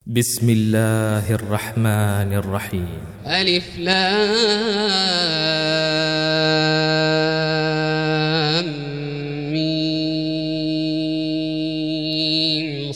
بسم الله الرحمن الرحيم. ألف لام ميم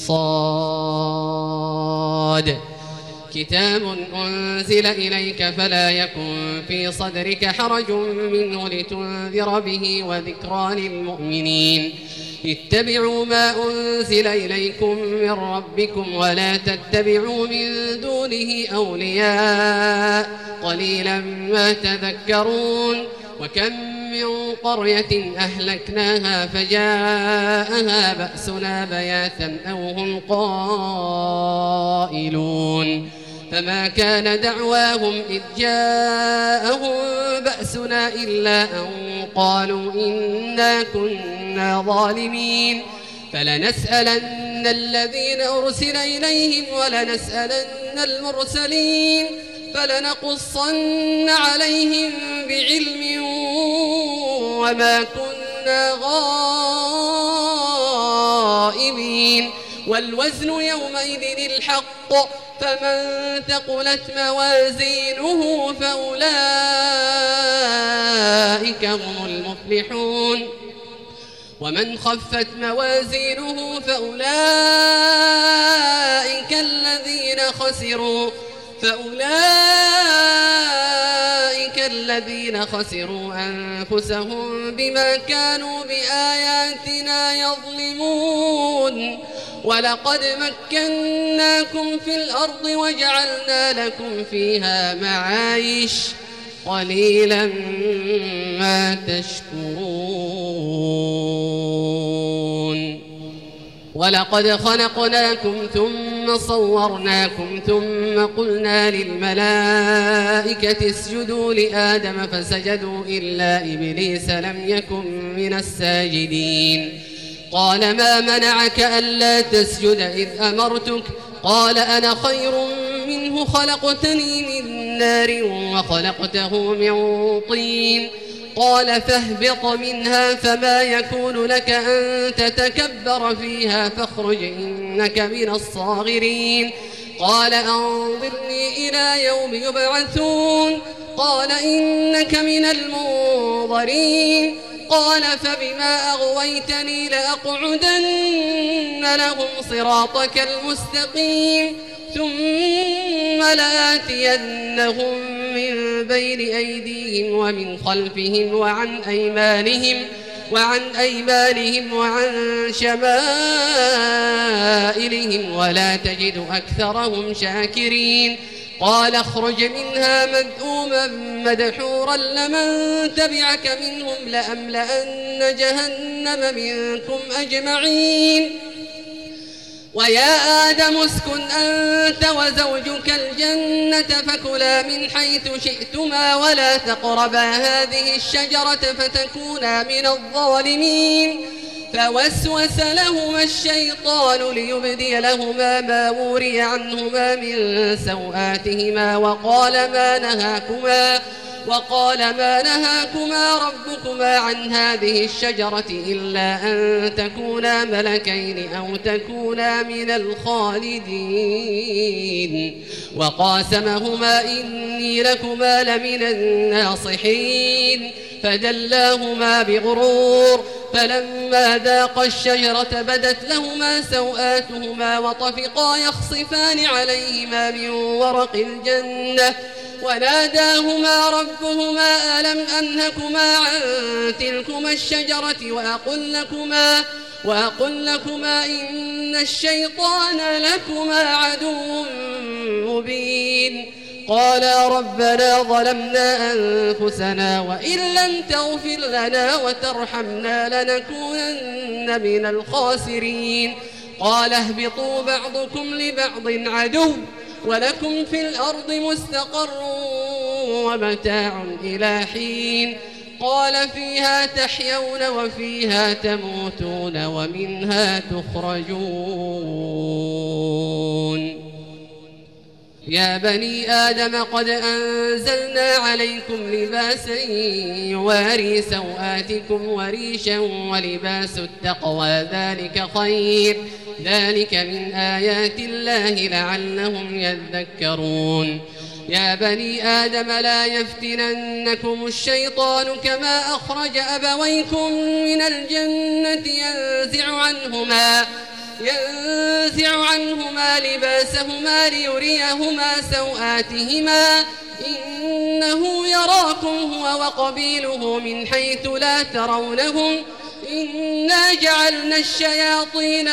صاد كتاب أنزل إليك فلا يكن في صدرك حرج منه لتنذر به وذكرى للمؤمنين. اتبعوا ما أنزل إليكم من ربكم ولا تتبعوا من دونه أولياء قليلا ما تذكرون. وكم من قرية أهلكناها فجاءها بأسنا بياتا أو هم قائلون فما كان دعواهم إذ جاءهم بأسنا إلا أن قالوا إنا كنا ظالمين. فلنسألن الذين أرسل إليهم ولنسألن المرسلين فلنقصن عليهم بعلم وما كنا غائبين. والوزن يومئذ الحق فمن ثقلت موازينه فأولئك هم المفلحون. ومن خفت موازينه فأولئك الذين خسروا أنفسهم بما كانوا بآياتنا يظلمون. ولقد مكناكم في الأرض وجعلنا لكم فيها معايش قليلا ما تشكرون. ولقد خلقناكم ثم صورناكم ثم قلنا للملائكة اسجدوا لآدم فسجدوا إلا إبليس لم يكن من الساجدين. قال ما منعك ألا تسجد إذ أمرتك؟ قال أنا خير منه خلقتني من نار وخلقته من طين. قال فاهبط منها فما يكون لك أن تتكبر فيها فاخرج إنك من الصاغرين. قال أنظرني إلى يوم يبعثون. قال إنك من المنظرين. قال فبما أغويتني لأقعدن لهم صراطك المستقيم ثم لآتينهم من بين أيديهم ومن خلفهم وعن أيمانهم وعن شمائلهم ولا تجد أكثرهم شاكرين. قال اخرج منها مذءوما مدحورا لمن تبعك منهم لأملأن جهنم منكم أجمعين. ويا آدم اسكن أنت وزوجك الجنة فكلا من حيث شئتما ولا تقربا هذه الشجرة فتكونا من الظالمين. فوسوس لهما الشيطان ليبدي لهما ما وري عنهما من سوآتهما وقال ما نهاكما ربكما عن هذه الشجرة إلا أن تكونا ملكين أو تكونا من الخالدين. وقاسمهما إني لكما لمن الناصحين فدلاهما بغرور. فلما ذاقا الشجرة بدت لهما سوآتهما وطفقا يخصفان عليهما من ورق الجنة وناداهما ربهما ألم أنهكما عن تلكما الشجرة وأقل لكما إن الشيطان لكما عدو مبين. قالا ربنا ظلمنا أنفسنا وإن لم تغفر لنا وترحمنا لنكونن من الخاسرين. قال اهبطوا بعضكم لبعض عدو ولكم في الأرض مستقر ومتاع إلى حين. قال فيها تحيون وفيها تموتون ومنها تخرجون. يا بني آدم قد أنزلنا عليكم لباسا يواري سوآتكم وريشا ولباس التقوى ذلك خير ذلك من آيات الله لعلهم يذكرون يا بني آدم لا يفتننكم الشيطان كما أخرج أبويكم من الجنة ينزع عنهما لباسهما ليريهما سوآتهما إنه يراكم هو وقبيله من حيث لا ترونهم إنا جعلنا الشياطين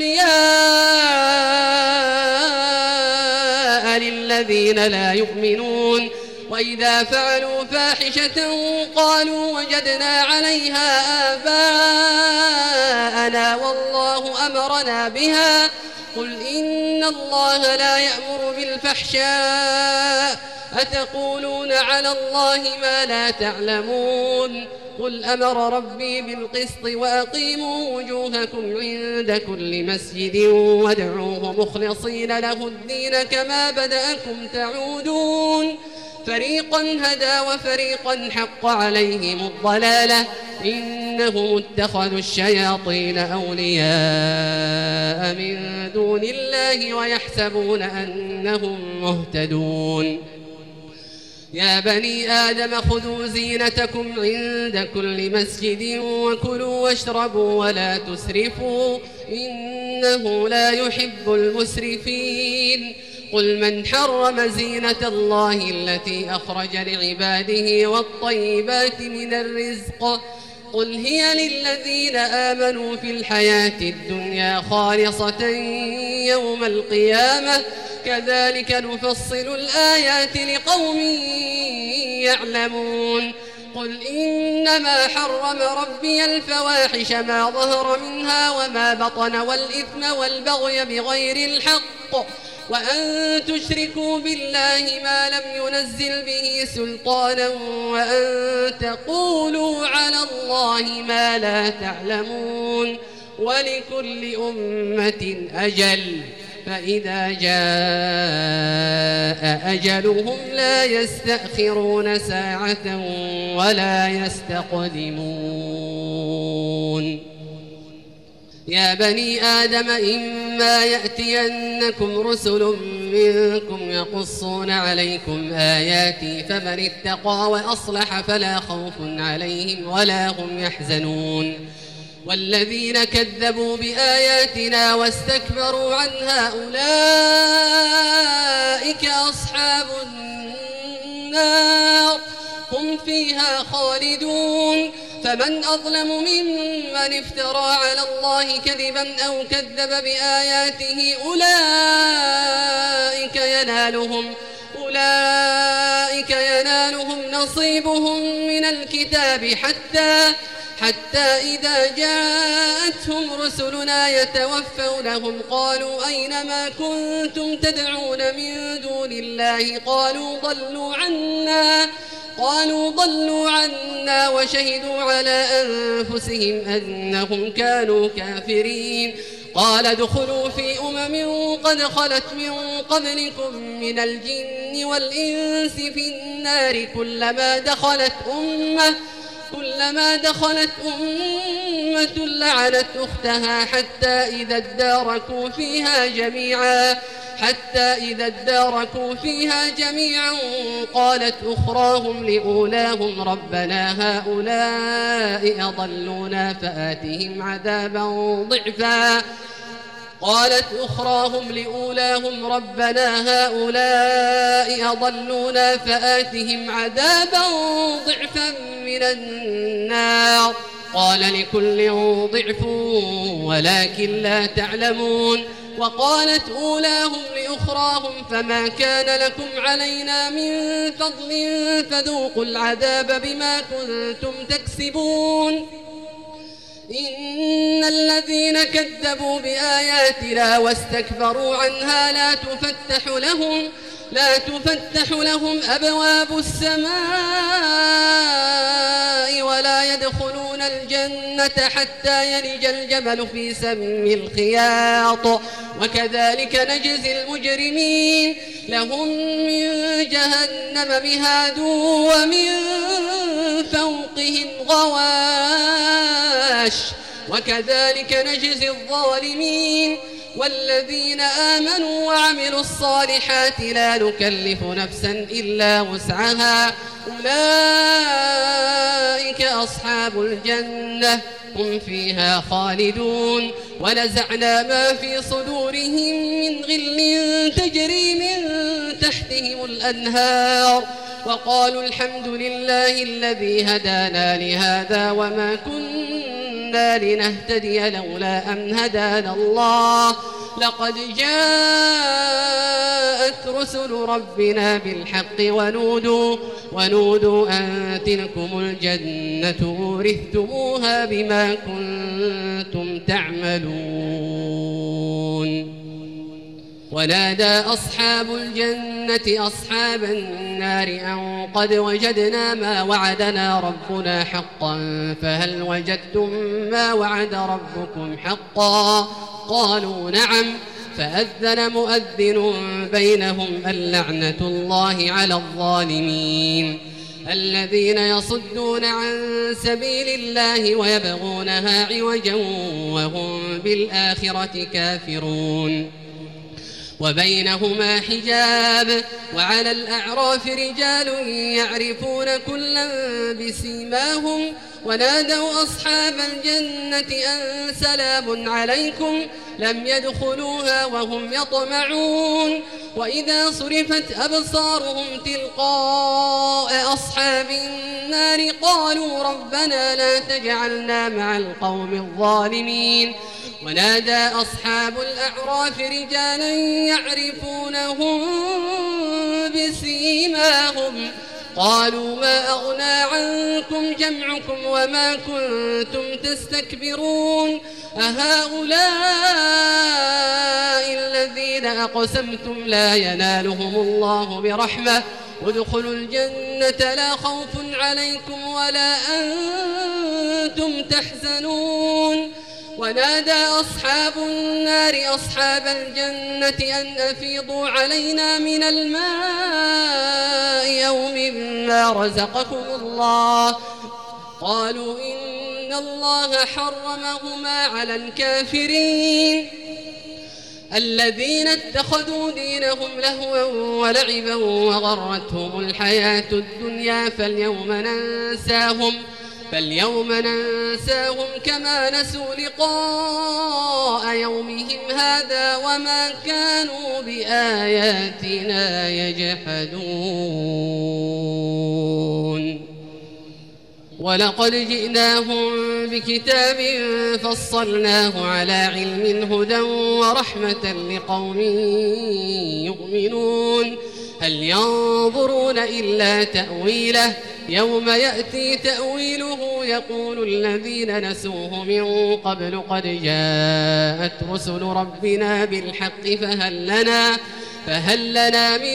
أولياء للذين لا يؤمنون وإذا فعلوا فاحشة قالوا وجدنا عليها آباءنا والله أمرنا بها قل إن الله لا يأمر بالفحشاء أتقولون على الله ما لا تعلمون قل أمر ربي بالقسط وأقيموا وجوهكم عند كل مسجد وادعوه مخلصين له الدين كما بدأكم تعودون فريقا هدى وفريقا حق عليهم الضلالة إنهم اتخذوا الشياطين أولياء من دون الله ويحسبون أنهم مهتدون يا بني آدم خذوا زينتكم عند كل مسجد وكلوا واشربوا ولا تسرفوا إنه لا يحب المسرفين قل من حرم زينة الله التي أخرج لعباده والطيبات من الرزق قل هي للذين آمنوا في الحياة الدنيا خالصة يوم القيامة كذلك نفصل الآيات لقوم يعلمون قل إنما حرم ربي الفواحش ما ظهر منها وما بطن والإثم والبغي بغير الحق وأن تشركوا بالله ما لم ينزل به سلطانا وأن تقولوا على الله ما لا تعلمون ولكل أمة أجل فإذا جاء أجلهم لا يستأخرون ساعة ولا يستقدمون يا بني آدم إما يأتينكم رسل منكم يقصون عليكم آياتي فمن اتقى وأصلح فلا خوف عليهم ولا هم يحزنون والذين كذبوا بآياتنا واستكبروا عنها أولئك أصحاب النار هم فيها خالدون فمن أظلم ممن افترى على الله كذبا أو كذب بآياته أولئك ينالهم نصيبهم من الكتاب حتى إذا جاءتهم رسلنا يتوفونهم قالوا أين ما كنتم تدعون من دون الله قالوا ضلوا عنا وشهدوا على أنفسهم أنهم كانوا كافرين قال ادخلوا في قد خلت من قبلكم من الجن والإنس في النار كلما دخلت أمة لعنت أختها حتى إذا اداركوا فيها جميعا قالت أخراهم لأولاهم ربنا هؤلاء أضلونا فآتهم عذابا ضعفا من النار قال لكل ضعف ولكن لا تعلمون وقالت أولاهم لأخراهم فما كان لكم علينا من فضل فذوقوا العذاب بما كنتم تكسبون إن الذين كذبوا بآياتنا واستكبروا عنها لا تفتح لهم أبواب السماء ولا يدخلون الجنة حتى يلج الجمل في سم الخياط وكذلك نجزي المجرمين لهم من جهنم مهاد ومن فوقهم غواش وكذلك نجزي الظالمين. والذين آمنوا وعملوا الصالحات لا نكلف نفسا إلا وسعها أولئك أصحاب الجنة هم فيها خالدون. ونزعنا ما في صدورهم من غل تجري من تحتهم الأنهار وقالوا الحمد لله الذي هدانا لهذا وما كنا لنهتدي لولا أن هدانا الله لقد جاءت رسل ربنا بالحق ونودوا أن تلكم الجنة أورثتموها بما كنتم تعملون. ونادى أصحاب الجنة أصحاب النار أن قد وجدنا ما وعدنا ربنا حقا فهل وجدتم ما وعد ربكم حقا؟ قالوا نعم. فأذن مؤذن بينهم اللعنة الله على الظالمين. الذين يصدون عن سبيل الله ويبغونها عوجا وهم بالآخرة كافرون. وبينهما حجاب. وعلى الأعراف رجال يعرفون كلا بسيماهم ونادوا أصحاب الجنة أن سلام عليكم لم يدخلوها وهم يطمعون. وإذا صرفت أبصارهم تلقاء أصحاب النار قالوا ربنا لا تجعلنا مع القوم الظالمين. ونادى أصحاب الأعراف رجالا يعرفونهم بسيماهم قالوا ما أغنى عنكم جمعكم وما كنتم تستكبرون أهؤلاء الذين أقسمتم لا ينالهم الله برحمة ادخلوا الجنة لا خوف عليكم ولا أنتم تحزنون. ونادى أصحاب النار أصحاب الجنة أن أفيضوا علينا من الماء أو مما رزقكم الله قالوا إن الله حرمهما على الكافرين. الذين اتخذوا دينهم لهوا ولعبا وغرتهم الحياة الدنيا فاليوم ننساهم كما نسوا لقاء يومهم هذا وما كانوا بآياتنا يجحدون. ولقد جئناهم بكتاب فصلناه على علم هدى ورحمة لقوم يؤمنون. هل ينظرون إلا تأويله يوم يأتي تأويله يقول الذين نسوه من قبل قد جاءت رسل ربنا بالحق فهل لنا من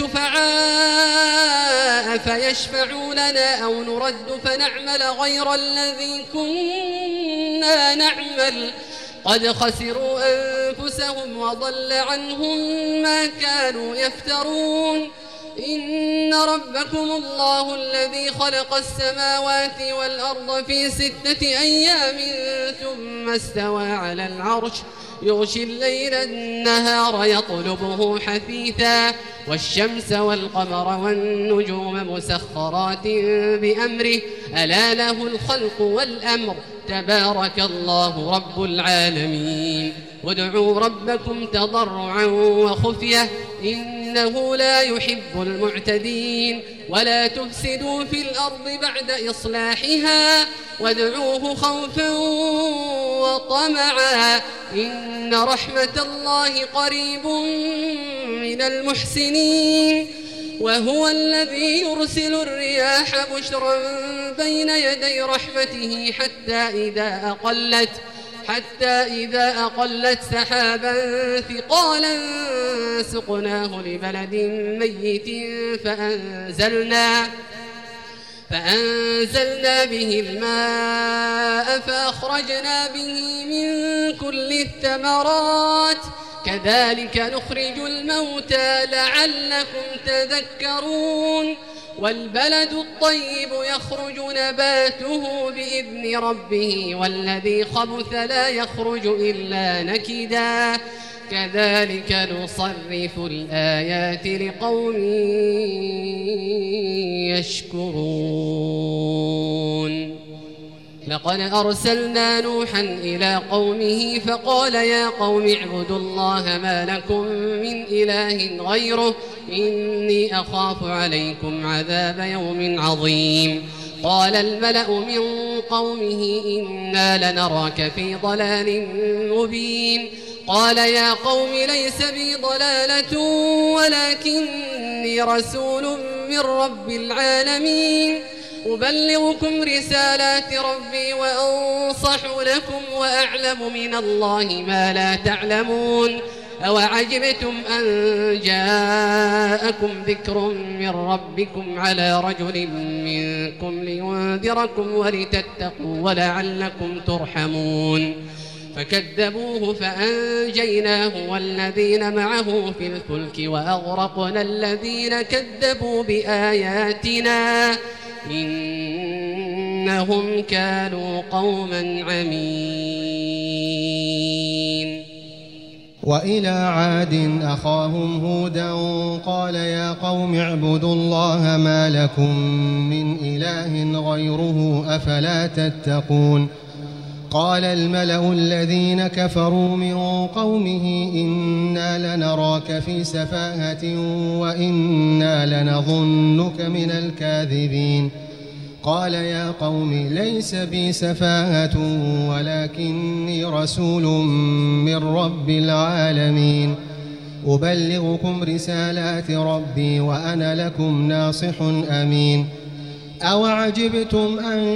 شفعاء فيشفعوا لنا أو نرد فنعمل غير الذي كنا نعمل قد خسروا أنفسهم وضل عنهم ما كانوا يفترون. إن ربكم الله الذي خلق السماوات والأرض في 6 أيام ثم استوى على العرش يغشي الليل النهار يطلبه حثيثا والشمس والقمر والنجوم مسخرات بأمره ألا له الخلق والأمر تبارك الله رب العالمين. وادعوا ربكم تضرعا وخفية إنه لا يحب المعتدين. ولا تفسدوا في الأرض بعد إصلاحها وادعوه خوفا وطمعا إن رحمة الله قريب من المحسنين. وهو الذي يرسل الرياح بشرا بين يدي رحمته حتى إذا أقلت سحابا ثقالا سقناه لبلد ميت فأنزلنا به الماء فأخرجنا به من كل الثمرات كذلك نخرج الموتى لعلكم تذكرون. والبلد الطيب يخرج نباته بإذن ربه والذي خبث لا يخرج إلا نكدا كذلك نصرف الآيات لقوم يشكرون. لقد أرسلنا نوحا إلى قومه فقال يا قوم اعبدوا الله ما لكم من إله غيره إني أخاف عليكم عذاب يوم عظيم. قال الملأ من قومه إنا لنراك في ضلال مبين. قال يا قوم ليس بي ضلالة ولكني رسول من رب العالمين أبلغكم رسالات ربي وأنصح لكم وأعلم من الله ما لا تعلمون. أوعجبتم أن جاءكم ذكر من ربكم على رجل منكم لينذركم ولتتقوا ولعلكم ترحمون. فكذبوه فأنجيناه والذين معه في الفلك وأغرقنا الذين كذبوا بآياتنا إنهم كانوا قوما عمين. وإلى عاد أخاهم هودا قال يا قوم اعبدوا الله ما لكم من إله غيره أفلا تتقون. قال الملأ الذين كفروا من قومه إنا لنراك في سفاهة وإنا لنظنك من الكاذبين. قال يا قوم ليس بي سفاهة ولكني رسول من رب العالمين أبلغكم رسالات ربي وأنا لكم ناصح أمين. أوعجبتم أن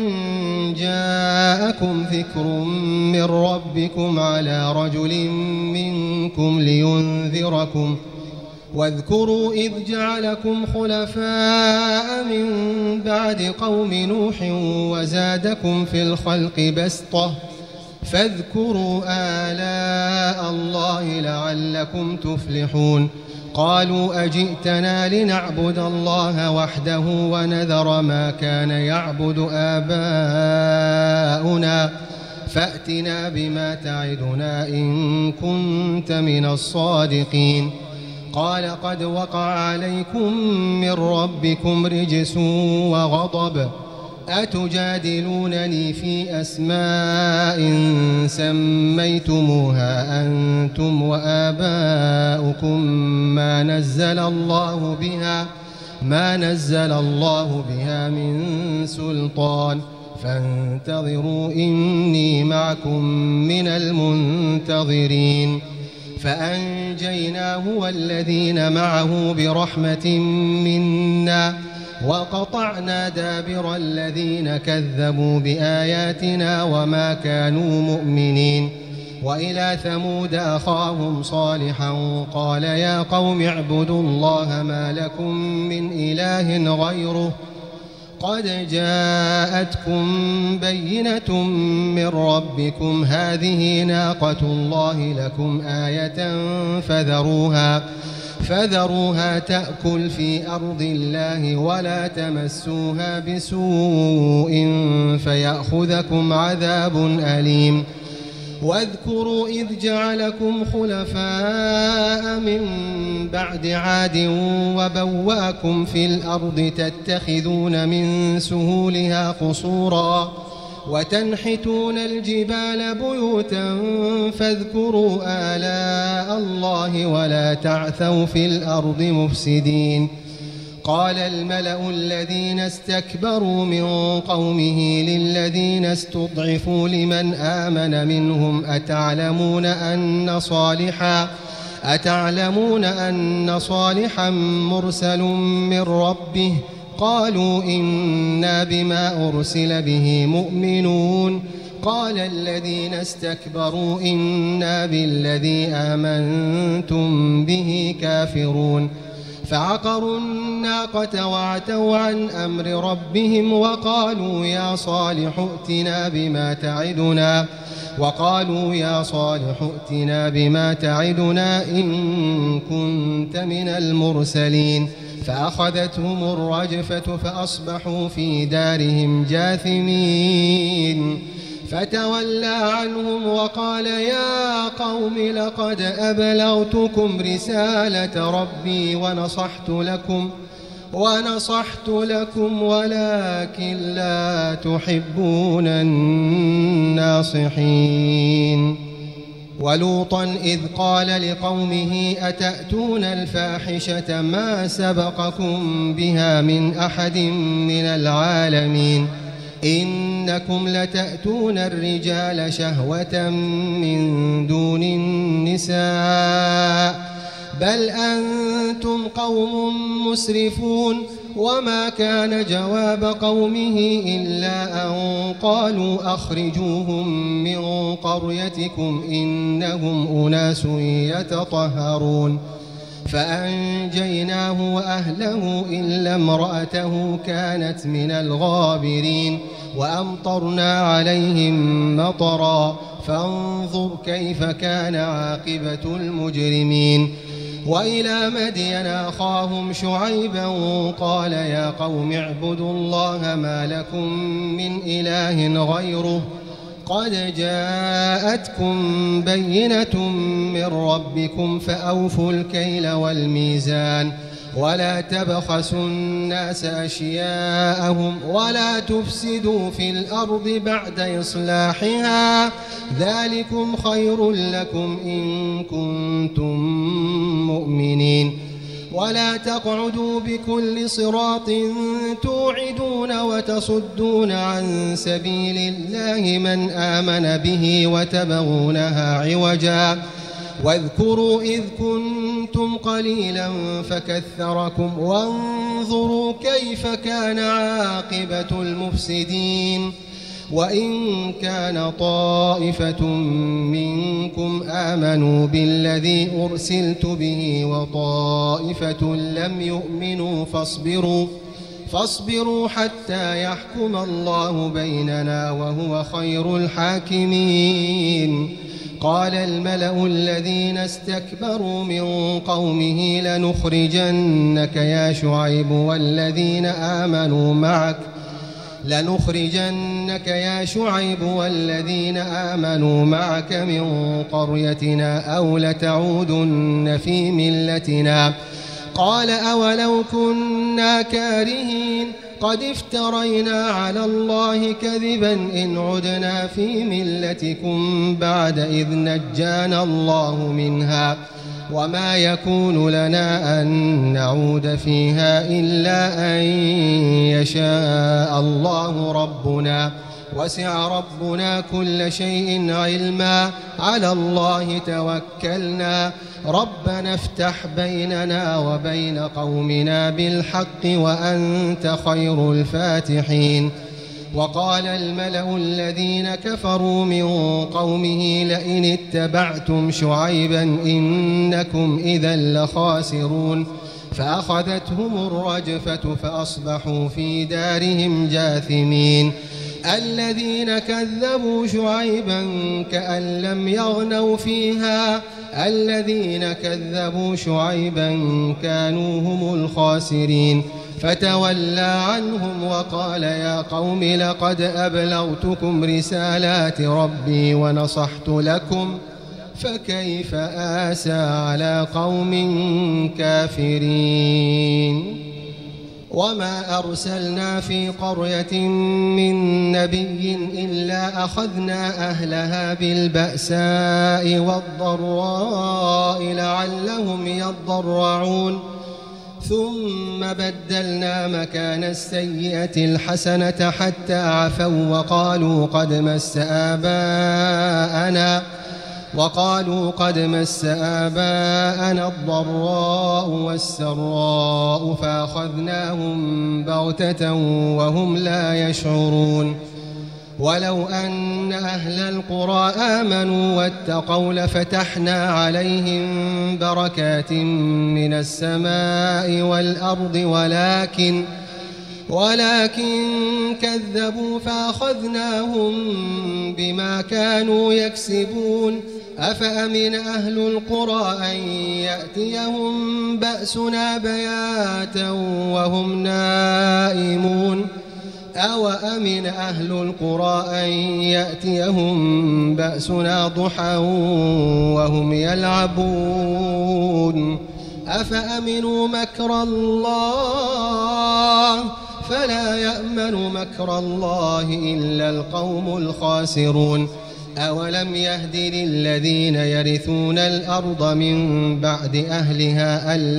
جاءكم ذكر من ربكم على رجل منكم لينذركم واذكروا إذ جعلكم خلفاء من بعد قوم نوح وزادكم في الخلق بسطة فاذكروا آلاء الله لعلكم تفلحون. قالوا أجئتنا لنعبد الله وحده ونذر ما كان يعبد آباؤنا فأتنا بما تعدنا إن كنت من الصادقين. قال قد وقع عليكم من ربكم رجس وغضب أتجادلونني في أسماء سميتموها أنتم وآباؤكم ما نزل الله بها من سلطان فانتظروا إني معكم من المنتظرين. فأنجيناه والذين معه برحمة منا وقطعنا دابر الذين كذبوا بآياتنا وما كانوا مؤمنين. وإلى ثمود أخاهم صالحا قال يا قوم اعبدوا الله ما لكم من إله غيره قد جاءتكم بينة من ربكم هذه ناقة الله لكم آية فذروها تأكل في أرض الله ولا تمسوها بسوء فيأخذكم عذاب أليم. واذكروا إذ جعلكم خلفاء من بعد عاد وبوأكم في الأرض تتخذون من سهولها قصورا وتنحتون الجبال بيوتا فاذكروا آلاء الله ولا تعثوا في الأرض مفسدين. قال الملأ الذين استكبروا من قومه للذين استضعفوا لمن آمن منهم أتعلمون أن صالحا مرسل من ربه قالوا إنا بما أرسل به مؤمنون. قال الذين استكبروا إنا بالذي آمنتم به كافرون. فعقروا الناقة وعتوا عن أمر ربهم وقالوا يا صالح ائتنا بما تعدنا إن كنت من المرسلين. فأخذتهم الرجفة فأصبحوا في دارهم جاثمين فتولى عنهم وقال يا قوم لقد أبلغتكم رسالة ربي ونصحت لكم ولكن لا تحبون الناصحين. ولوطا إذ قال لقومه أتأتون الفاحشة ما سبقكم بها من أحد من العالمين إنكم لتأتون الرجال شهوة من دون النساء بل أنتم قوم مسرفون. وما كان جواب قومه إلا أن قالوا أخرجوهم من قريتكم إنهم أناس يتطهرون فأنجيناه وأهله إلا امرأته كانت من الغابرين وأمطرنا عليهم مطرا فانظر كيف كان عاقبة المجرمين. وإلى مدين أخاهم شعيبا قال يا قوم اعبدوا الله ما لكم من إله غيره قد جاءتكم بينة من ربكم فأوفوا الكيل والميزان ولا تبخسوا الناس أشياءهم ولا تفسدوا في الأرض بعد إصلاحها ذلكم خير لكم إن كنتم مؤمنين. ولا تقعدوا بكل صراط توعدون وتصدون عن سبيل الله من آمن به وتبغونها عوجا واذكروا إذ كنتم قليلا فكثركم وانظروا كيف كان عاقبة المفسدين. وإن كان طائفة منكم آمنوا بالذي أرسلت به وطائفة لم يؤمنوا فاصبروا حتى يحكم الله بيننا وهو خير الحاكمين. قال الملأ الذين استكبروا من قومه لنخرجنك يا شعيب والذين آمنوا معك من قريتنا أو لتعودن في ملتنا. قال أولو كنا كارهين قد افترينا على الله كذبا إن عدنا في ملتكم بعد إذ نجانا الله منها وما يكون لنا أن نعود فيها إلا أن يشاء الله ربنا وسع ربنا كل شيء علما على الله توكلنا ربنا افتح بيننا وبين قومنا بالحق وأنت خير الفاتحين. وقال الملأ الذين كفروا من قومه لئن اتبعتم شعيبا إنكم إذا لخاسرون فأخذتهم الرجفة فأصبحوا في دارهم جاثمين. الذين كذبوا شعيبا كأن لم يغنوا فيها الذين كذبوا شعيبا كانوا هم الخاسرين فتولى عنهم وقال يا قوم لقد أبلغتكم رسالات ربي ونصحت لكم فكيف آسى على قوم كافرين. وما أرسلنا في قرية من نبي إلا أخذنا أهلها بالبأساء والضراء لعلهم يضرعون ثم بدلنا مكان السيئة الحسنة حتى عفوا وقالوا قد مس آباءنا الضراء والسراء فأخذناهم بغتة وهم لا يشعرون. ولو أن أهل القرى آمنوا واتقوا لفتحنا عليهم بركات من السماء والأرض ولكن كذبوا فأخذناهم بما كانوا يكسبون أفأمن أهل القرى أن يأتيهم بأسنا بياتا وهم نائمون أوأمن أهل القرى أن يأتيهم بأسنا ضحى وهم يلعبون أفأمنوا مكر الله فلا يأمن مكر الله إلا القوم الخاسرون أولم يهد للذين يرثون الأرض من بعد أهلها أن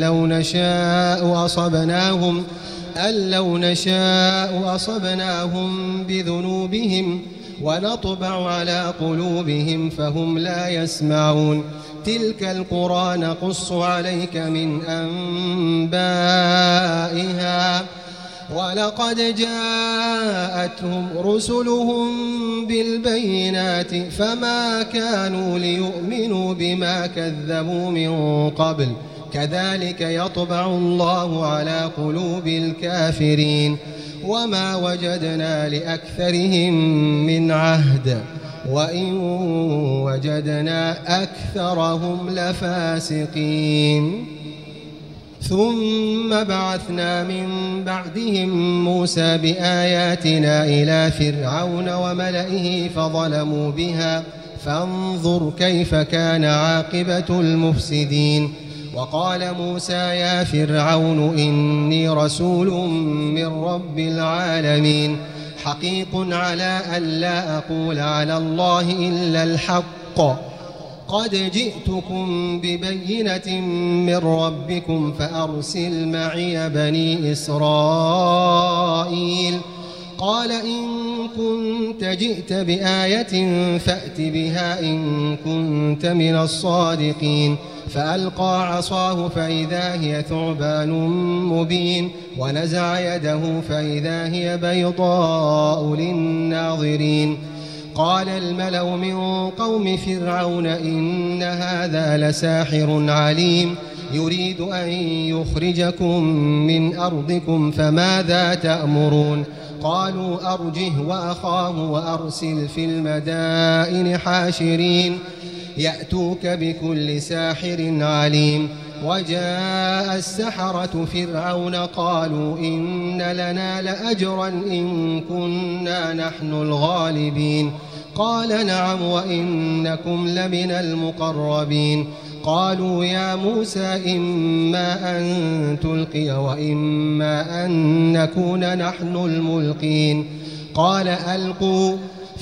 لو نشاء أصبناهم بذنوبهم ونطبع على قلوبهم فهم لا يسمعون تلك القرى نقص عليك من أنبائها ولقد جاءتهم رسلهم بالبينات فما كانوا ليؤمنوا بما كذبوا من قبل كذلك يطبع الله على قلوب الكافرين وما وجدنا لأكثرهم من عهد وإن وجدنا أكثرهم لفاسقين ثم بعثنا من بعدهم موسى بآياتنا إلى فرعون وملئه فظلموا بها فانظر كيف كان عاقبة المفسدين وقال موسى يا فرعون إني رسول من رب العالمين حقيق على أن لا أقول على الله إلا الحق قد جئتكم ببينة من ربكم فأرسل معي بني إسرائيل قال إن كنت جئت بآية فأت بها إن كنت من الصادقين فألقى عصاه فإذا هي ثعبان مبين ونزع يده فإذا هي بيضاء للناظرين قال الملأ من قوم فرعون إن هذا لساحر عليم يريد أن يخرجكم من أرضكم فماذا تأمرون قالوا أرجه وأخاه وأرسل في المدائن حاشرين يأتوك بكل ساحر عليم وجاء السحرة فرعون قالوا إن لنا لأجرا إن كنا نحن الغالبين قال نعم وإنكم لمن المقربين قالوا يا موسى إما أن تلقي وإما أن نكون نحن الملقين قال ألقوا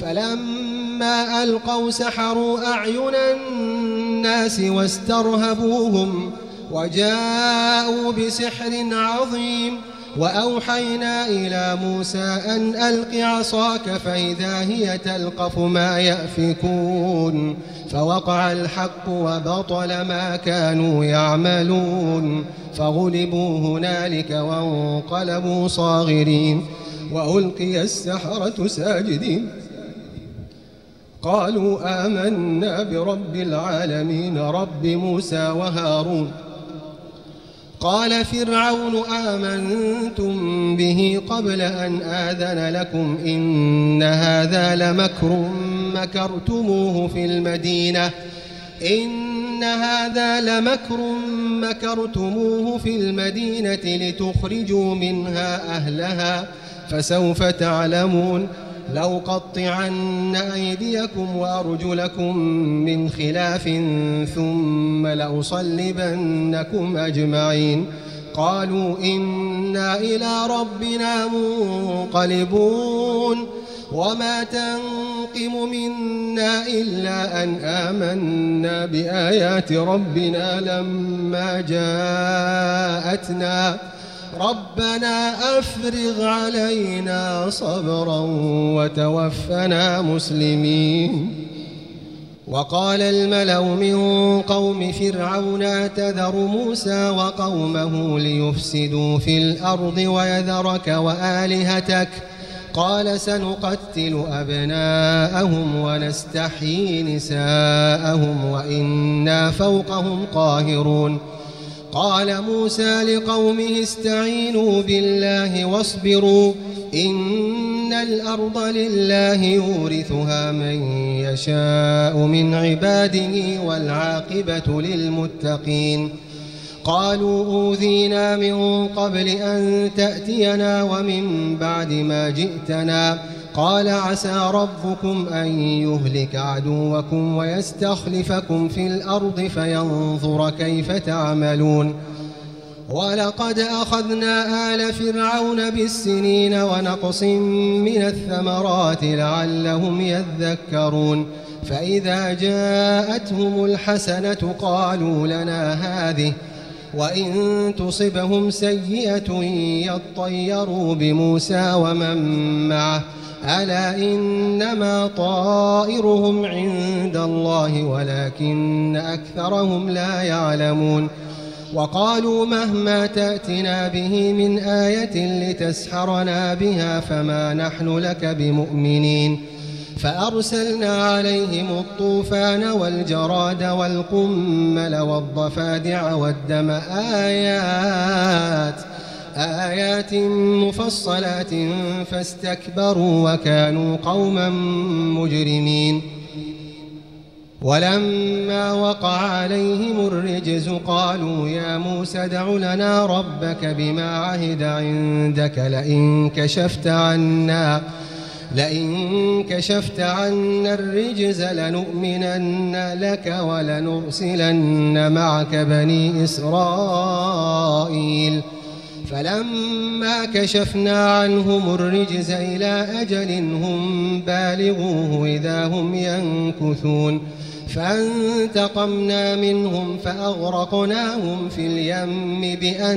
فلما ألقوا سحروا أعين الناس واسترهبوهم وجاءوا بسحر عظيم وأوحينا إلى موسى أن ألق عصاك فإذا هي تلقف ما يأفكون فوقع الحق وبطل ما كانوا يعملون فغلبوا هنالك وانقلبوا صاغرين وألقي السحرة ساجدين قالوا آمنا برب العالمين رب موسى وهارون قال فرعون آمنتم به قبل أن آذن لكم إن هذا لمكر مكرتموه في المدينة لتخرجوا منها أهلها فسوف تعلمون لأقطعن أيديكم وأرجلكم من خلاف ثم لأصلبنكم أجمعين قالوا إنا إلى ربنا منقلبون وما تنقم منا إلا أن آمنا بآيات ربنا لما جاءتنا ربنا أفرغ علينا صبرا وتوفنا مسلمين وقال الملأ من قوم فرعون تذر موسى وقومه ليفسدوا في الأرض ويذرك وآلهتك قال سنقتل أبناءهم ونستحيي نساءهم وإنا فوقهم قاهرون قال موسى لقومه استعينوا بالله واصبروا إن إن الأرض لله يورثها من يشاء من عباده والعاقبة للمتقين. قالوا أوذينا من قبل أن تأتينا ومن بعد ما جئتنا. قال عسى ربكم أن يهلك عدوكم ويستخلفكم في الأرض فينظر كيف تعملون. ولقد أخذنا آل فرعون بالسنين ونقص من الثمرات لعلهم يذكرون. فإذا جاءتهم الحسنة قالوا لنا هذه، وإن تصبهم سيئة يطيروا بموسى ومن معه، ألا إنما طائرهم عند الله ولكن أكثرهم لا يعلمون. وقالوا مهما تأتنا به من آية لتسحرنا بها فما نحن لك بمؤمنين. فأرسلنا عليهم الطوفان والجراد والقمل والضفادع والدم آيات مفصلات فاستكبروا وكانوا قوما مجرمين. ولما وقع عليهم الرجز قالوا يا موسى ادع لنا ربك بما عهد عندك لئن كشفت عنا الرجز لنؤمنن لك ولنرسلن معك بني إسرائيل. فلما كشفنا عنهم الرجز إلى أجل هم بالغوه إذا هم ينكثون. فانتقمنا منهم فأغرقناهم في اليم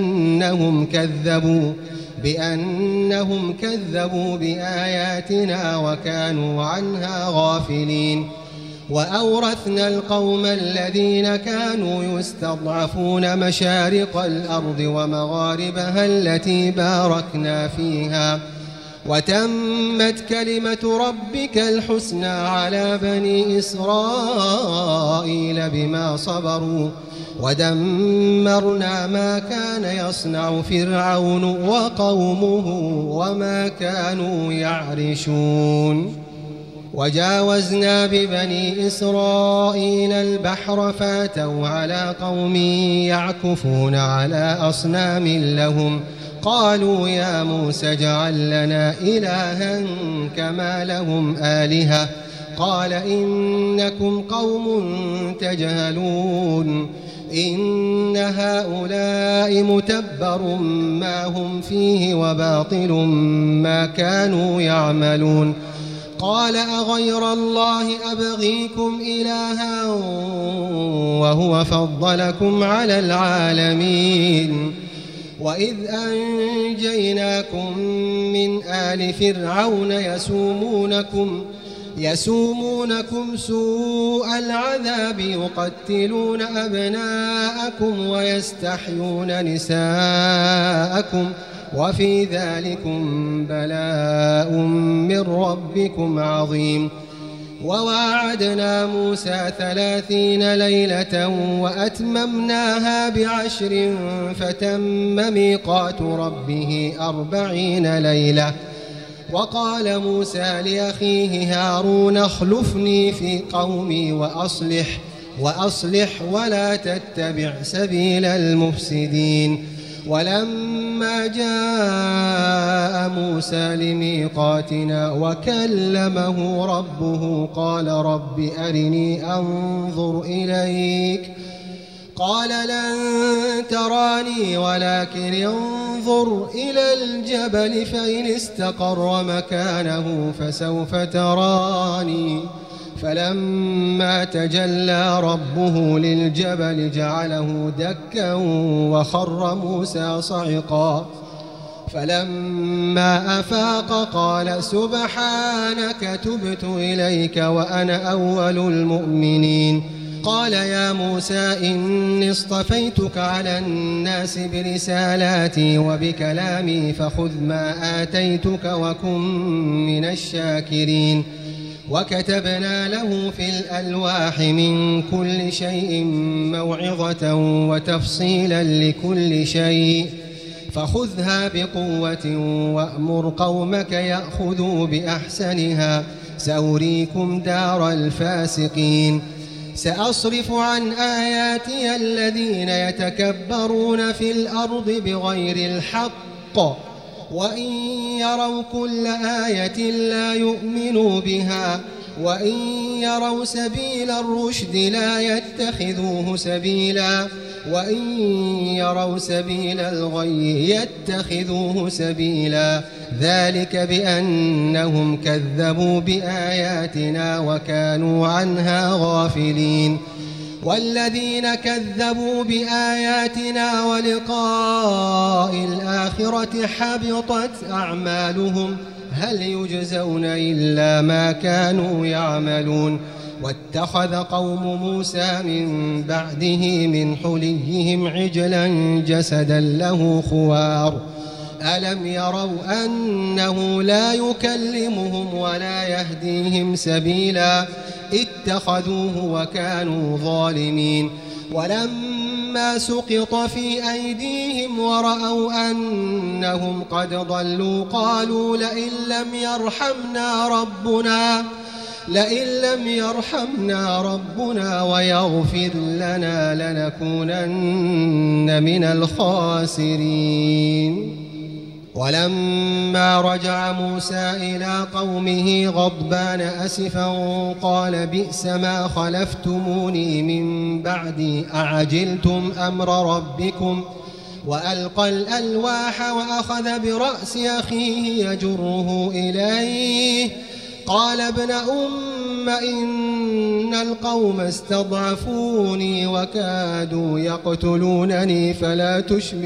بأنهم كذبوا بآياتنا وكانوا عنها غافلين. وأورثنا القوم الذين كانوا يستضعفون مشارق الأرض ومغاربها التي باركنا فيها. وتمت كلمة ربك الحسنى على بني إسرائيل بما صبروا ودمرنا ما كان يصنع فرعون وقومه وما كانوا يعرشون. وجاوزنا ببني إسرائيل البحر فاتوا على قوم يعكفون على أصنام لهم. قالوا يا موسى اجعل لنا إلها كما لهم آلهة. قال إنكم قوم تجهلون. إن هؤلاء متبر ما هم فيه وباطل ما كانوا يعملون. قال أغير الله أبغيكم إلها وهو فضلكم على العالمين. وإذ أنجيناكم من آل فرعون يسومونكم سوء العذاب يقتلون أبناءكم ويستحيون نساءكم وفي ذلكم بلاء من ربكم عظيم. وواعدنا موسى 30 ليلة وأتممناها ب10 فتم ميقات ربه 40 ليلة. وقال موسى لأخيه هارون اخلفني في قومي وأصلح ولا تتبع سبيل المفسدين. ولما جاء موسى لميقاتنا وكلمه ربه قال رب أرني أنظر إليك. قال لن تراني ولكن انظر إلى الجبل فإن استقر مكانه فسوف تراني. فلما تجلى ربه للجبل جعله دكا وخر موسى صعقا. فلما أفاق قال سبحانك تبت إليك وأنا أول المؤمنين. قال يا موسى إني اصطفيتك على الناس برسالاتي وبكلامي فخذ ما آتيتك وكن من الشاكرين. وكتبنا له في الألواح من كل شيء موعظة وتفصيلا لكل شيء فخذها بقوة وأمر قومك يأخذوا بأحسنها سأريكم دار الفاسقين سأصرف عن آياتي الذين يتكبرون في الأرض بغير الحق وإن يروا كل آية لا يؤمنوا بها وإن يروا سبيل الرشد لا يتخذوه سبيلا وإن يروا سبيل الغي يتخذوه سبيلا ذلك بأنهم كذبوا بآياتنا وكانوا عنها غافلين والذين كذبوا بآياتنا ولقاء الآخرة حبطت أعمالهم هل يجزون إلا ما كانوا يعملون واتخذ قوم موسى من بعده من حليهم عجلا جسدا له خوار ألم يروا أنه لا يكلمهم ولا يهديهم سبيلا اتخذوه وكانوا ظالمين ولما سقط في أيديهم ورأوا أنهم قد ضلوا قالوا لئن لم يرحمنا ربنا ويغفر لنا لنكونن من الخاسرين ولما رجع موسى إلى قومه غضبان أسفا قال بئس ما خلفتموني من بعدي أعجلتم أمر ربكم وألقى الألواح وأخذ برأس أخيه يجره إليه قال ابن أم إن القوم استضعفوني وكادوا يقتلونني فلا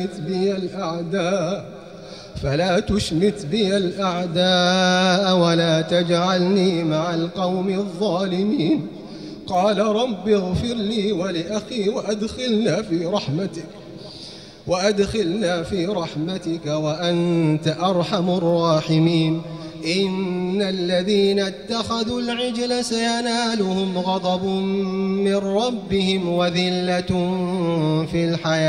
تشمت بي الأعداء ولا تجعلني مع القوم الظالمين قال رب اغفر لي ولأخي وأدخلنا في رحمتك وأنت أرحم الراحمين إن الذين اتخذوا العجل سينالهم غضب من ربهم وذلة في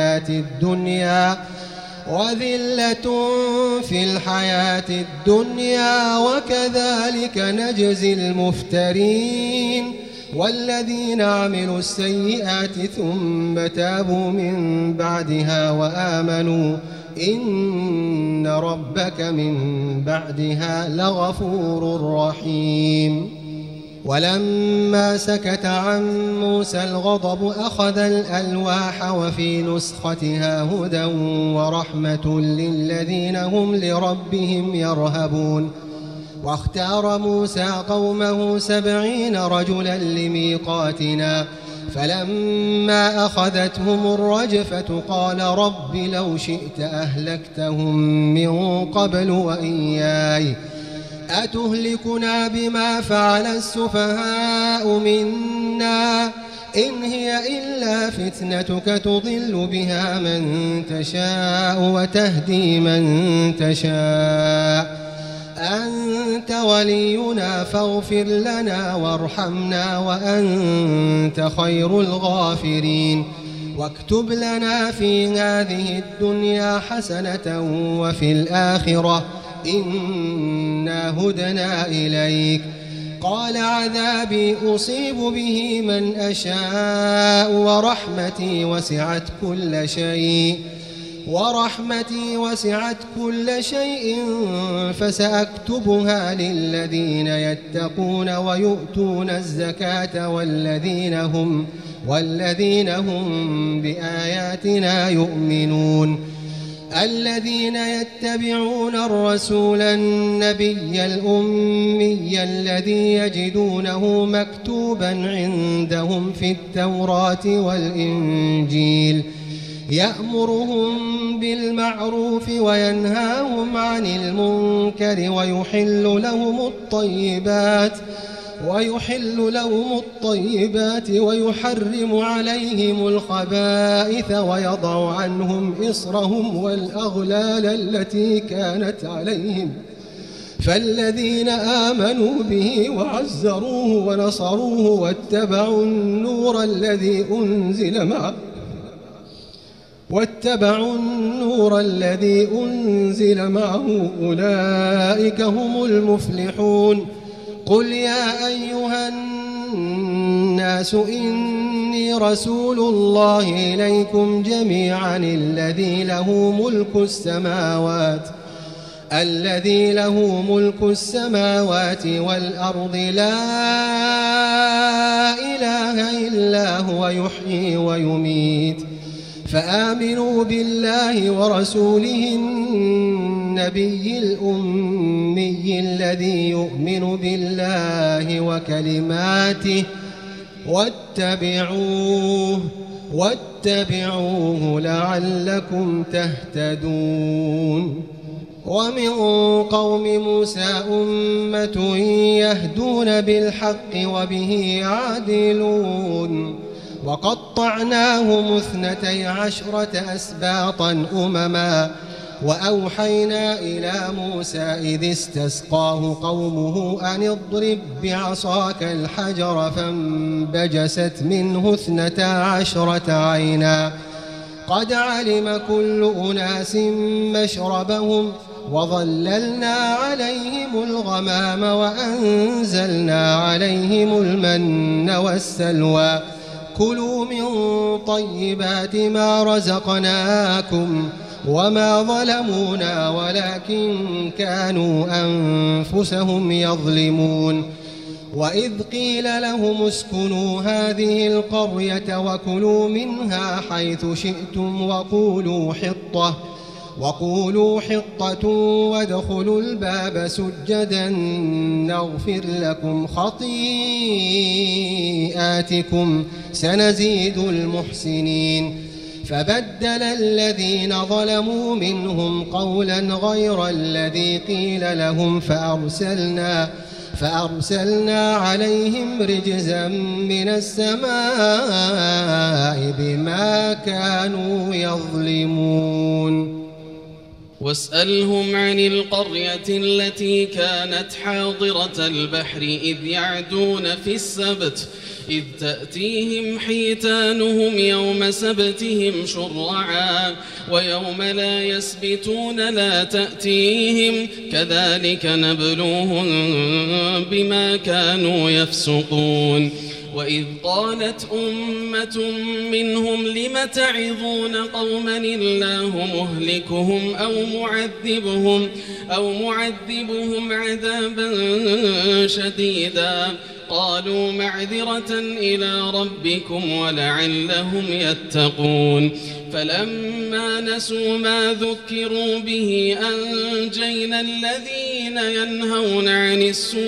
الحياة الدنيا وكذلك نجزي المفترين والذين عملوا السيئات ثم تابوا من بعدها وآمنوا إن ربك من بعدها لغفور رحيم ولما سكت عن موسى الغضب أخذ الألواح وفي نسختها هدى ورحمة للذين هم لربهم يرهبون واختار موسى قومه 70 رجلا لميقاتنا فلما أخذتهم الرجفة قال رب لو شئت أهلكتهم من قبل وإياي أتهلكنا بما فعل السفهاء منا إن هي إلا فتنتك تضل بها من تشاء وتهدي من تشاء أنت ولينا فاغفر لنا وارحمنا وأنت خير الغافرين واكتب لنا في هذه الدنيا حسنة وفي الآخرة إنا هدنا إليك قال عذابي أصيب به من أشاء ورحمتي وسعت كل شيء فسأكتبها للذين يتقون ويؤتون الزكاة والذين هم بآياتنا يؤمنون الذين يتبعون الرسول النبي الأمي الذي يجدونه مكتوبا عندهم في التوراة والإنجيل يأمرهم بالمعروف وينهاهم عن المنكر ويحل لهم الطيبات ويحرم عليهم الخبائث ويضع عنهم إصرهم والأغلال التي كانت عليهم فالذين آمنوا به وعزروه ونصروه واتبعوا النور الذي أنزل معه واتبعوا النور الذي أنزل معه أولئك هم المفلحون. قل يا أيها الناس إني رسول الله إليكم جميعا الذي له ملك السماوات والأرض لا إله إلا هو يحيي ويميت فآمنوا بالله ورسوله النبي الأمي الذي يؤمن بالله وكلماته واتبعوه لعلكم تهتدون. ومن قوم موسى أمة يهدون بالحق وبه يعدلون. وقطعناهم 12 أسباطا أمما وأوحينا إلى موسى إذ استسقاه قومه أن اضرب بعصاك الحجر فانبجست منه 12 عينا قد علم كل أناس مشربهم وظللنا عليهم الغمام وأنزلنا عليهم المن والسلوى كلوا من طيبات ما رزقناكم وما ظلمونا ولكن كانوا أنفسهم يظلمون. وإذ قيل لهم اسكنوا هذه القرية وكلوا منها حيث شئتم وقولوا حطة وادخلوا الباب سجدا نغفر لكم خطيئاتكم سنزيد المحسنين. فبدل الذين ظلموا منهم قولا غير الذي قيل لهم فأرسلنا عليهم رجزا من السماء بما كانوا يظلمون. واسألهم عن القرية التي كانت حاضرة البحر إذ يعدون في السبت إذ تأتيهم حيتانهم يوم سبتهم شرعا ويوم لا يسبتون لا تأتيهم كذلك نبلوهم بما كانوا يفسقون. وإذ قالت أمة منهم لم تعظون قوما الله مهلكهم أو معذبهم عذابا شديدا قالوا معذرة إلى ربكم ولعلهم يتقون. فلما نسوا ما ذكروا به أنجينا الذين ينهون عن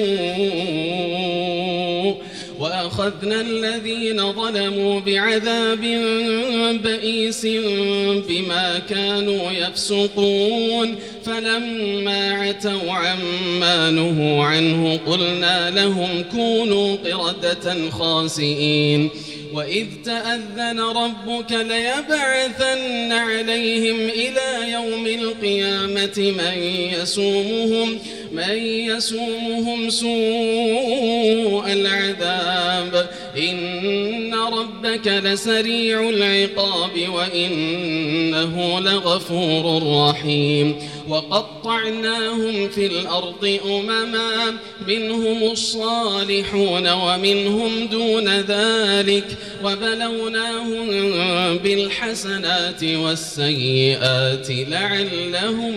السوء وأخذنا الذين ظلموا بعذاب بئيس بما كانوا يفسقون. فلما عتوا عما نهوا عنه قلنا لهم كونوا قردة خاسئين. وإذ تأذن ربك ليبعثن عليهم إلى يوم القيامة من يسومهم سوء العذاب إن ربك لسريع العقاب وإنه لغفور رحيم. وقطعناهم في الأرض أمما منهم الصالحون ومنهم دون ذلك وبلوناهم بالحسنات والسيئات لعلهم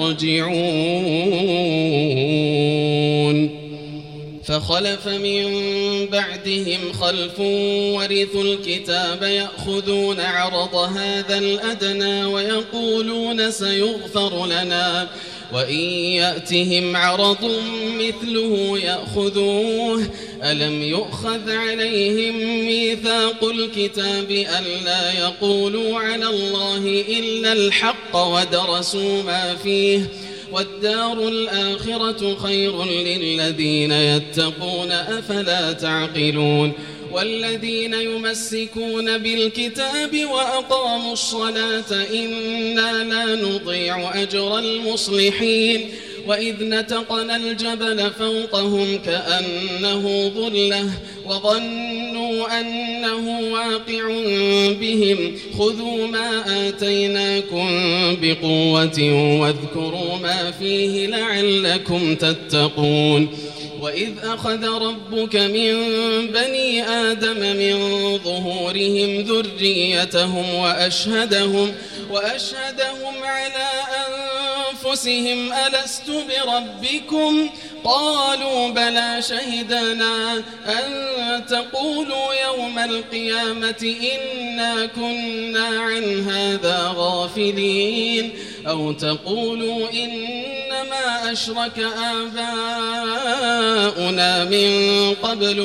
يرجعون. فخلف من بعدهم خلف ورثوا الكتاب يأخذون عرض هذا الأدنى ويقولون سيغفر لنا وإن يأتهم عرض مثله يأخذوه. ألم يؤخذ عليهم ميثاق الكتاب ألا يقولوا على الله إلا الحق ودرسوا ما فيه والدار الآخرة خير للذين يتقون أفلا تعقلون. والذين يمسكون بالكتاب وأقاموا الصلاة إنا لا نضيع أجر المصلحين. وإذ نتقنا الجبل فوقهم كأنه ظلة وظنوا أنه واقع بهم خذوا ما آتيناكم بقوة واذكروا ما فيه لعلكم تتقون وإذ أخذ ربك من بني آدم من ظهورهم ذريتهم وأشهدهم على أنفسهم ألست بربكم قالوا بلى شهدنا أن تقولوا يوم القيامة إنا كنا عن هذا غافلين أو تقولوا إنما أشرك آباؤنا من قبل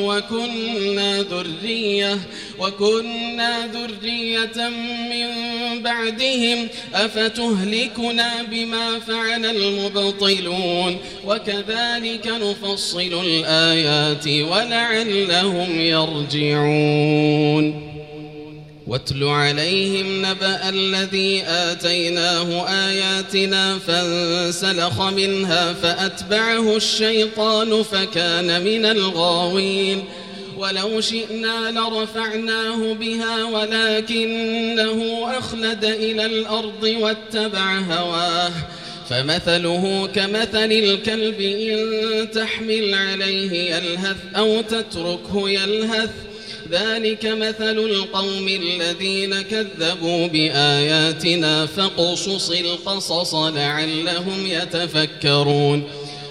وكنا ذرية من بعدهم أفتهلكنا بما فعل المبطلون وكذلك نفصل الآيات ولعلهم يرجعون واتل عليهم نبأ الذي آتيناه آياتنا فانسلخ منها فأتبعه الشيطان فكان من الغاوين ولو شئنا لرفعناه بها ولكنه أخلد إلى الأرض واتبع هواه فمثله كمثل الكلب إن تحمل عليه يلهث أو تتركه يلهث ذلك مثل القوم الذين كذبوا بآياتنا فاقصص القصص لعلهم يتفكرون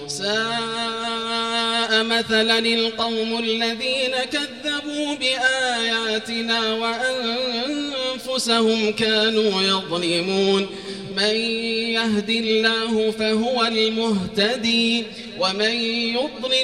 ساء مثلا القوم الذين كذبوا بآياتنا وأنفسهم كانوا يظلمون من يهد الله فهو المهتدي ومن يضلل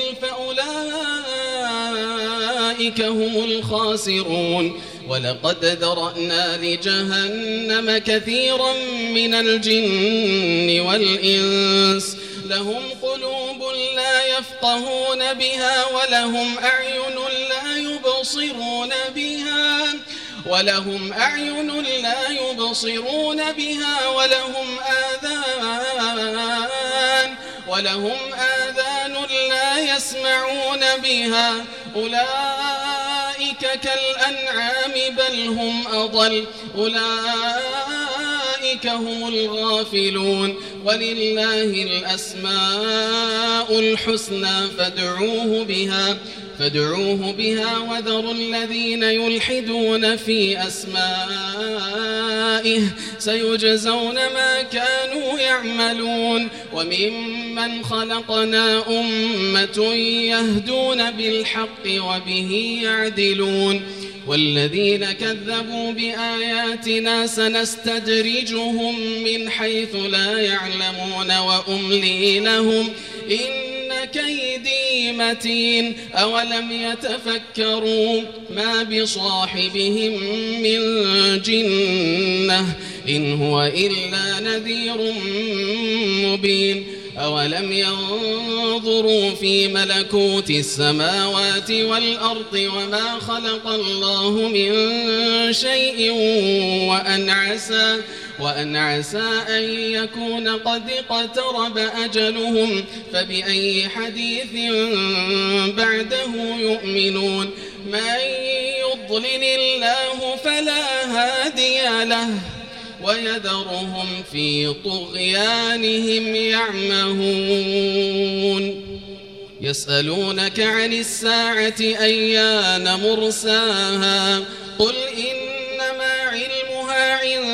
فأولئك هم الخاسرون ولقد ذرأنا لجهنم كثيرا من الجن والإنس لهم قلوب لا يفقهون بها ولهم أعين لا يبصرون بها ولهم آذان لا يسمعون بها أولئك كالأنعام بل هم أضل أولئك هم الغافلون ولله الأسماء الحسنى فادعوه بها وذروا الذين يلحدون في أسمائه سيجزون ما كانوا يعملون وممن خلقنا أمة يهدون بالحق وبه يعدلون والذين كذبوا بآياتنا سنستدرجهم من حيث لا يعلمون وأملي لهم إن كيدي متين أولم يتفكروا ما بصاحبهم من جنة إن هو إلا نذير مبين أولم ينظروا في ملكوت السماوات والأرض وما خلق الله من شيء وأن عسى أن يكون قد اقترب أجلهم فبأي حديث بعده يؤمنون من يضلل الله فلا هادي له ويذرهم في طغيانهم يعمهون يسألونك عن الساعة أيان مرساها قل إنما علمها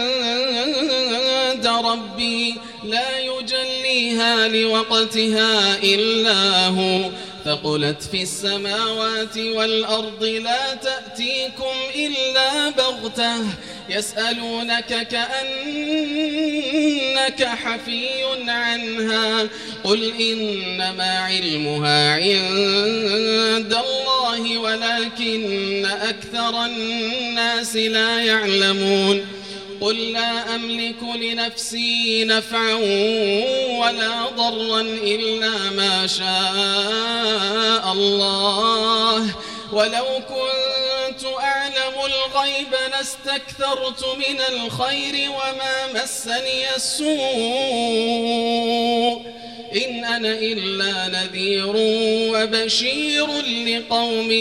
عند ربي لا يجليها لوقتها إلا هو ثقلت في السماوات والأرض لا تأتيكم إلا بغتة يسألونك كأنك حفي عنها قل إنما علمها عند الله ولكن أكثر الناس لا يعلمون قل لا أملك لنفسي نفعا ولا ضرا إلا ما شاء الله ولو كنت أعلم الغيب لاستكثرت من الخير وما مسني السوء إن أنا إلا نذير وبشير لقوم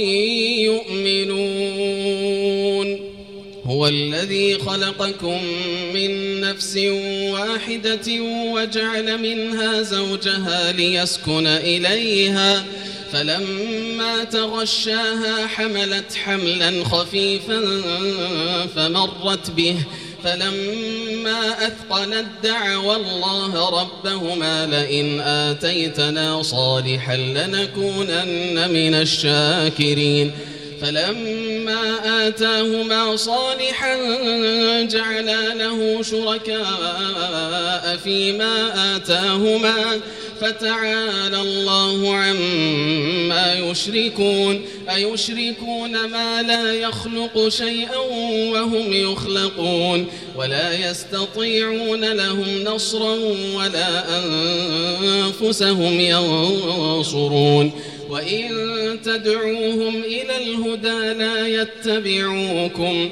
يؤمنون هو الذي خلقكم من نفس واحدة وجعل منها زوجها ليسكن إليها فلما تغشاها حملت حملا خفيفا فمرت به فلما أثقلت دعوا الله ربهما لئن آتيتنا صالحا لنكونن من الشاكرين فلما آتاهما صالحا جعلا له شركاء فيما آتاهما فتعالى الله عما يشركون أيشركون ما لا يخلق شيئا وهم يخلقون ولا يستطيعون لهم نصرا ولا أنفسهم ينصرون وإن تدعوهم إلى الهدى لا يتبعوكم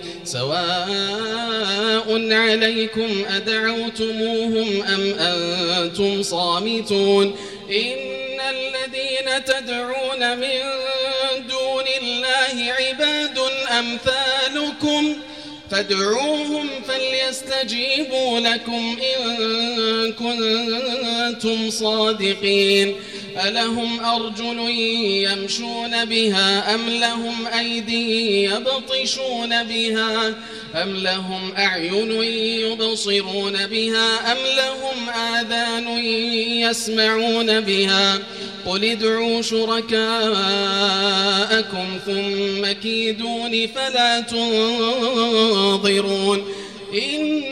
سواء عليكم أدعوتموهم أم أنتم صامتون إن الذين تدعون من دون الله عباد أمثالكم فادعوهم فليستجيبوا لكم إن كنتم صادقين ألهم أرجل يمشون بها أم لهم أيدي يبطشون بها أم لهم أعين يبصرون بها أم لهم آذان يسمعون بها قل ادعوا شركاءكم ثم كيدون فلا تنظرون إن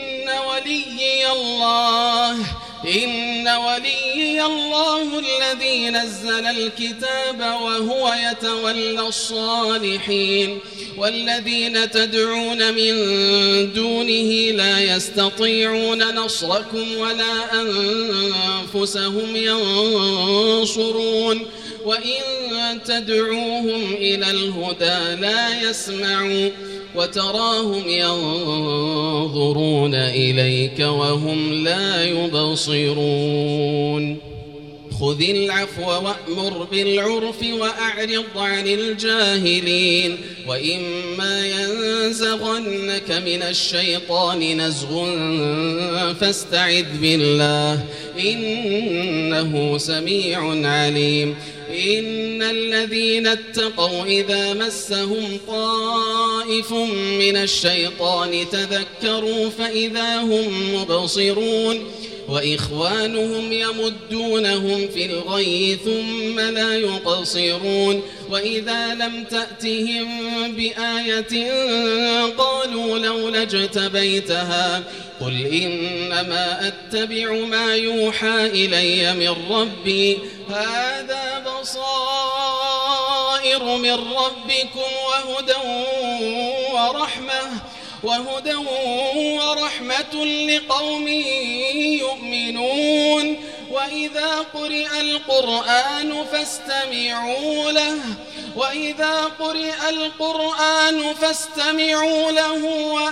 وليي الله الذي نزل الكتاب وهو يتولى الصالحين والذين تدعون من دونه لا يستطيعون نصركم ولا أنفسهم ينصرون وإن تدعوهم إلى الهدى لا يسمعوا وتراهم ينظرون إليك وهم لا يبصرون خذ العفو وأمر بالعرف وأعرض عن الجاهلين وإما ينزغنك من الشيطان نزغ فاستعذ بالله إنه سميع عليم إن الذين اتقوا إذا مسهم طائف من الشيطان تذكروا فإذا هم مبصرون وإخوانهم يمدونهم في الغي ثم لا يقصرون وإذا لم تأتهم بآية قالوا لولا اجتبيتها قل إنما أتبع ما يوحى إلي من ربي هذا بصائر من ربكم وهدى ورحمة لقوم يؤمنون وإذا قرئ القرآن فاستمعوا له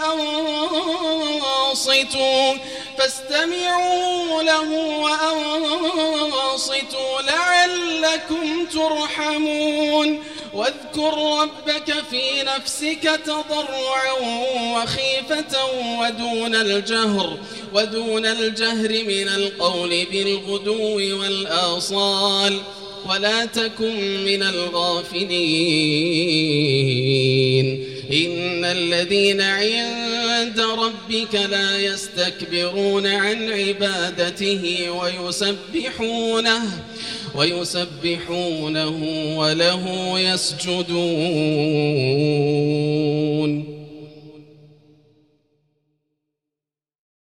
وأنصتوا لعلكم ترحمون واذكر ربك في نفسك تضرعا وخيفة ودون الجهر من القول بالغدو والآصال ولا تكن من الغافلين إن الذين عند ربك لا يستكبرون عن عبادته ويسبحونه وله يسجدون